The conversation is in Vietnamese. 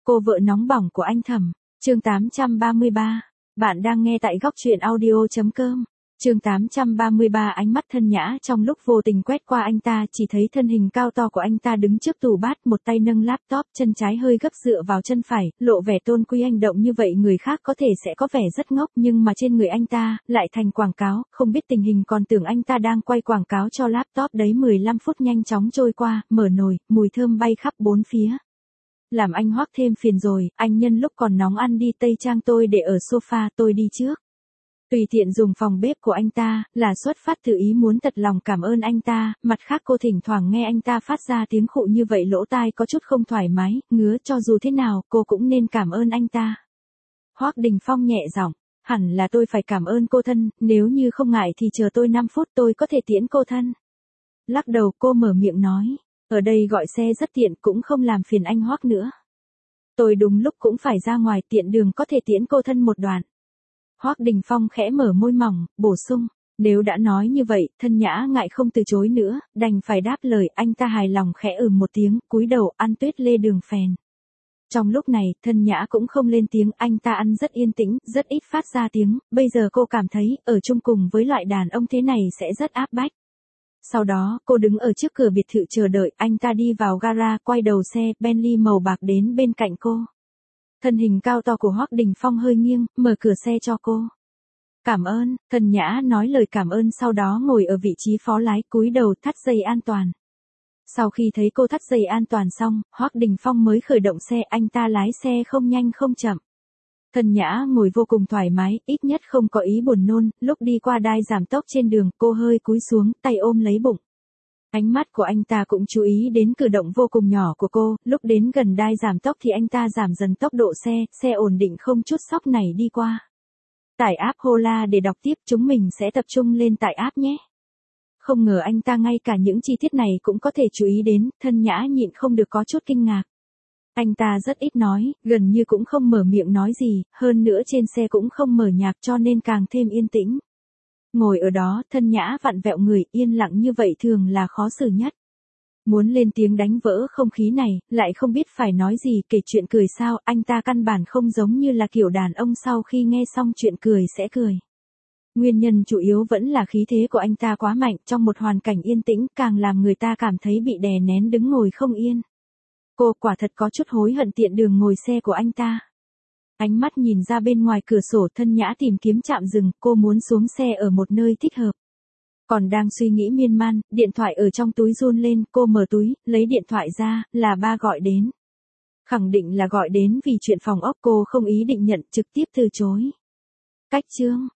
Cô vợ nóng bỏng của anh Thẩm, chương 833. Bạn đang nghe tại góc truyện audio.com. Chương 833. Ánh mắt Thân Nhã trong lúc vô tình quét qua anh ta, chỉ thấy thân hình cao to của anh ta đứng trước tủ bát, một tay nâng laptop, chân trái hơi gấp dựa vào chân phải, lộ vẻ tôn quý hành động như vậy người khác có thể sẽ có vẻ rất ngốc, nhưng mà trên người anh ta lại thành quảng cáo, không biết tình hình còn tưởng anh ta đang quay quảng cáo cho laptop đấy. 15 phút nhanh chóng trôi qua, mở nồi, mùi thơm bay khắp bốn phía. Làm anh Hoắc thêm phiền rồi, anh nhân lúc còn nóng ăn đi tây trang tôi để ở sofa, tôi đi trước. Tùy tiện dùng phòng bếp của anh ta, là xuất phát từ ý muốn thật lòng cảm ơn anh ta, mặt khác cô thỉnh thoảng nghe anh ta phát ra tiếng khụ như vậy lỗ tai có chút không thoải mái, ngứa, cho dù thế nào, cô cũng nên cảm ơn anh ta. Hoắc Đình Phong nhẹ giọng, hẳn là tôi phải cảm ơn cô thân, nếu như không ngại thì chờ tôi 5 phút tôi có thể tiễn cô thân. Lắc đầu cô mở miệng nói. Ở đây gọi xe rất tiện, cũng không làm phiền anh Hoắc nữa. Tôi đúng lúc cũng phải ra ngoài, tiện đường có thể tiễn cô thân một đoạn. Hoắc Đình Phong khẽ mở môi mỏng, bổ sung, nếu đã nói như vậy, Thân Nhã ngại không từ chối nữa, đành phải đáp lời. Anh ta hài lòng khẽ một tiếng, cúi đầu ăn tuyết lê đường phèn. Trong lúc này, Thân Nhã cũng không lên tiếng, anh ta ăn rất yên tĩnh, rất ít phát ra tiếng, bây giờ cô cảm thấy, ở chung cùng với loại đàn ông thế này sẽ rất áp bách. Sau đó, cô đứng ở trước cửa biệt thự chờ đợi, anh ta đi vào gara, quay đầu xe, Bentley màu bạc đến bên cạnh cô. Thân hình cao to của Hoắc Đình Phong hơi nghiêng, mở cửa xe cho cô. Cảm ơn, Thân Nhã nói lời cảm ơn sau đó ngồi ở vị trí phó lái, cúi đầu thắt dây an toàn. Sau khi thấy cô thắt dây an toàn xong, Hoắc Đình Phong mới khởi động xe, anh ta lái xe không nhanh không chậm. Thân Nhã ngồi vô cùng thoải mái, ít nhất không có ý buồn nôn, lúc đi qua đai giảm tốc trên đường, cô hơi cúi xuống, tay ôm lấy bụng. Ánh mắt của anh ta cũng chú ý đến cử động vô cùng nhỏ của cô, lúc đến gần đai giảm tốc thì anh ta giảm dần tốc độ xe ổn định không chút sóc này đi qua. Tải app Hola để đọc tiếp, chúng mình sẽ tập trung lên tải app nhé. Không ngờ anh ta ngay cả những chi tiết này cũng có thể chú ý đến, Thân Nhã nhịn không được có chút kinh ngạc. Anh ta rất ít nói, gần như cũng không mở miệng nói gì, hơn nữa trên xe cũng không mở nhạc cho nên càng thêm yên tĩnh. Ngồi ở đó, Thân Nhã vặn vẹo người, yên lặng như vậy thường là khó xử nhất. Muốn lên tiếng đánh vỡ không khí này, lại không biết phải nói gì, kể chuyện cười sao, anh ta căn bản không giống như là kiểu đàn ông sau khi nghe xong chuyện cười sẽ cười. Nguyên nhân chủ yếu vẫn là khí thế của anh ta quá mạnh, trong một hoàn cảnh yên tĩnh càng làm người ta cảm thấy bị đè nén đứng ngồi không yên. Cô quả thật có chút hối hận tiện đường ngồi xe của anh ta. Ánh mắt nhìn ra bên ngoài cửa sổ, Thân Nhã tìm kiếm trạm dừng, cô muốn xuống xe ở một nơi thích hợp. Còn đang suy nghĩ miên man, điện thoại ở trong túi run lên, cô mở túi, lấy điện thoại ra, là ba gọi đến. Khẳng định là gọi đến vì chuyện phòng ốc, cô không ý định nhận, trực tiếp từ chối. Cách chương